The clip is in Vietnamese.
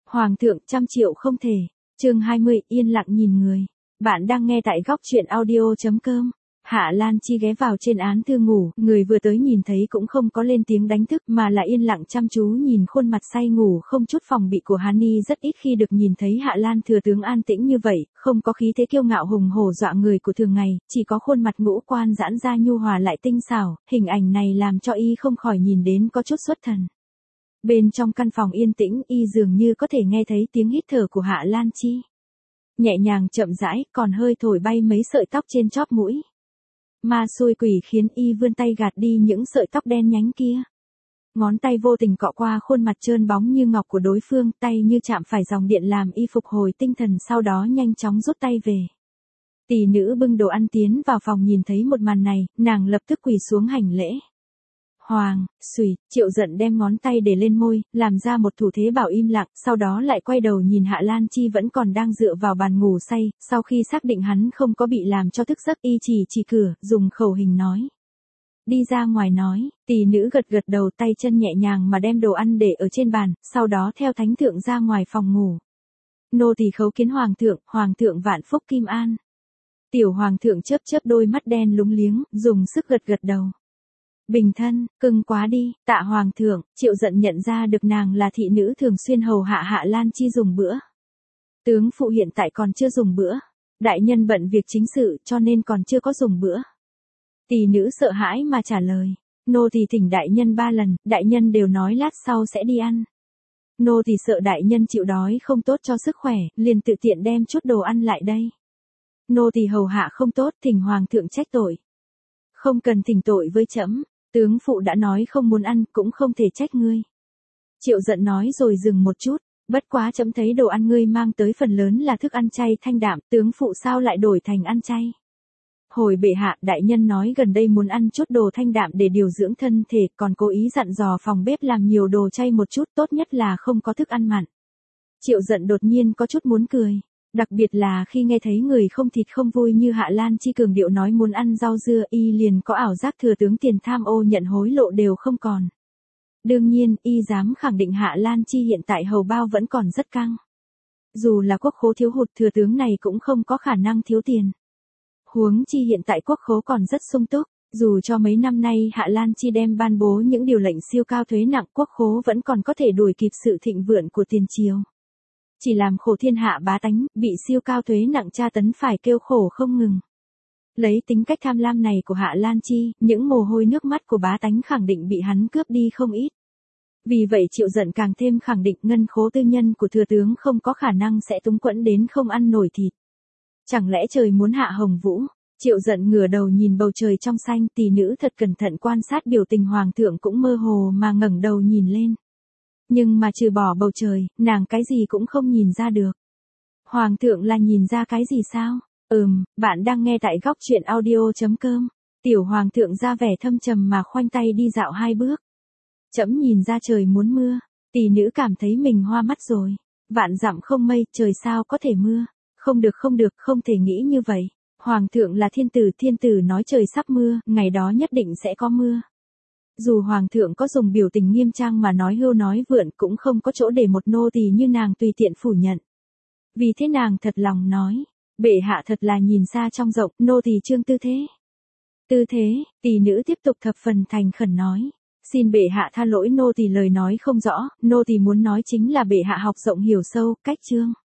Hoàng thượng 100 triệu không thể. Chương 20, yên lặng nhìn người. Bạn đang nghe tại góc truyện audio.com. Hạ Lan Chi ghé vào trên án thư ngủ, người vừa tới nhìn thấy cũng không có lên tiếng đánh thức mà là yên lặng chăm chú nhìn khuôn mặt say ngủ không chút phòng bị của Hani. Rất ít khi được nhìn thấy Hạ Lan thừa tướng an tĩnh như vậy, không có khí thế kiêu ngạo hùng hổ dọa người của thường ngày, chỉ có khuôn mặt ngũ quan giãn ra nhu hòa lại tinh xảo, hình ảnh này làm cho y không khỏi nhìn đến có chút xuất thần. Bên trong căn phòng yên tĩnh, y dường như có thể nghe thấy tiếng hít thở của Hạ Lan Chi. Nhẹ nhàng chậm rãi, còn hơi thổi bay mấy sợi tóc trên chóp mũi. Ma xui quỷ khiến y vươn tay gạt đi những sợi tóc đen nhánh kia. Ngón tay vô tình cọ qua khuôn mặt trơn bóng như ngọc của đối phương, tay như chạm phải dòng điện làm y phục hồi tinh thần, sau đó nhanh chóng rút tay về. Tỷ nữ bưng đồ ăn tiến vào phòng nhìn thấy một màn này, nàng lập tức quỳ xuống hành lễ. Hoàng, xùy, Triệu Giận đem ngón tay để lên môi, làm ra một thủ thế bảo im lặng, sau đó lại quay đầu nhìn Hạ Lan Chi vẫn còn đang dựa vào bàn ngủ say, sau khi xác định hắn không có bị làm cho thức giấc y chỉ cửa, dùng khẩu hình nói. Đi ra ngoài nói, tỷ nữ gật đầu, tay chân nhẹ nhàng mà đem đồ ăn để ở trên bàn, sau đó theo thánh thượng ra ngoài phòng ngủ. Nô tỳ khấu kiến hoàng thượng vạn phúc kim an. Tiểu hoàng thượng chớp đôi mắt đen lúng liếng, dùng sức gật đầu. Bình thân, cưng quá đi, tạ hoàng thượng. Triệu Giận nhận ra được nàng là thị nữ thường xuyên hầu hạ Hạ Lan Chi dùng bữa. Tướng phụ hiện tại còn chưa dùng bữa. Đại nhân bận việc chính sự cho nên còn chưa có dùng bữa. Tỷ nữ sợ hãi mà trả lời. Nô tỳ thỉnh đại nhân 3 lần, đại nhân đều nói lát sau sẽ đi ăn. Nô tỳ sợ đại nhân chịu đói không tốt cho sức khỏe, liền tự tiện đem chút đồ ăn lại đây. Nô tỳ hầu hạ không tốt, thỉnh hoàng thượng trách tội. Không cần thỉnh tội với trẫm. Tướng phụ đã nói không muốn ăn, cũng không thể trách ngươi. Triệu Giận nói rồi dừng một chút, bất quá trẫm thấy đồ ăn ngươi mang tới phần lớn là thức ăn chay thanh đạm, tướng phụ sao lại đổi thành ăn chay? Hồi bệ hạ, đại nhân nói gần đây muốn ăn chút đồ thanh đạm để điều dưỡng thân thể, còn cố ý dặn dò phòng bếp làm nhiều đồ chay một chút, tốt nhất là không có thức ăn mặn. Triệu Giận đột nhiên có chút muốn cười. Đặc biệt là khi nghe thấy người không thịt không vui như Hạ Lan Chi cường điệu nói muốn ăn rau dưa, y liền có ảo giác thừa tướng tiền tham ô nhận hối lộ đều không còn. Đương nhiên, y dám khẳng định Hạ Lan Chi hiện tại hầu bao vẫn còn rất căng. Dù là quốc khố thiếu hụt, thừa tướng này cũng không có khả năng thiếu tiền. Huống chi hiện tại quốc khố còn rất sung túc, dù cho mấy năm nay Hạ Lan Chi đem ban bố những điều lệnh siêu cao thuế nặng, quốc khố vẫn còn có thể đuổi kịp sự thịnh vượng của tiền triều. Chỉ làm khổ thiên hạ bá tánh, bị siêu cao thuế nặng tra tấn phải kêu khổ không ngừng. Lấy tính cách tham lam này của Hạ Lan Chi, những mồ hôi nước mắt của bá tánh khẳng định bị hắn cướp đi không ít. Vì vậy Triệu Giận càng thêm khẳng định ngân khố tư nhân của thừa tướng không có khả năng sẽ túng quẫn đến không ăn nổi thịt. Chẳng lẽ trời muốn hạ hồng vũ? Triệu Giận ngửa đầu nhìn bầu trời trong xanh, tỷ nữ thật cẩn thận quan sát biểu tình hoàng thượng cũng mơ hồ mà ngẩng đầu nhìn lên. Nhưng mà trừ bỏ bầu trời, nàng cái gì cũng không nhìn ra được. Hoàng thượng là nhìn ra cái gì sao? Bạn đang nghe tại góc truyện audio.com. Tiểu hoàng thượng ra vẻ thâm trầm mà khoanh tay đi dạo 2 bước. Trẫm nhìn ra trời muốn mưa, tỷ nữ cảm thấy mình hoa mắt rồi. Vạn dặm không mây, trời sao có thể mưa? Không được, không thể nghĩ như vậy. Hoàng thượng là thiên tử nói trời sắp mưa, ngày đó nhất định sẽ có mưa. Dù hoàng thượng có dùng biểu tình nghiêm trang mà nói hưu nói vượn cũng không có chỗ để một nô tỳ như nàng tùy tiện phủ nhận. Vì thế nàng thật lòng nói, bệ hạ thật là nhìn xa trong rộng, nô tỳ trương tư thế. Tư thế, tỷ nữ tiếp tục thập phần thành khẩn nói, xin bệ hạ tha lỗi nô tỳ lời nói không rõ, nô tỳ muốn nói chính là bệ hạ học rộng hiểu sâu, cách trương.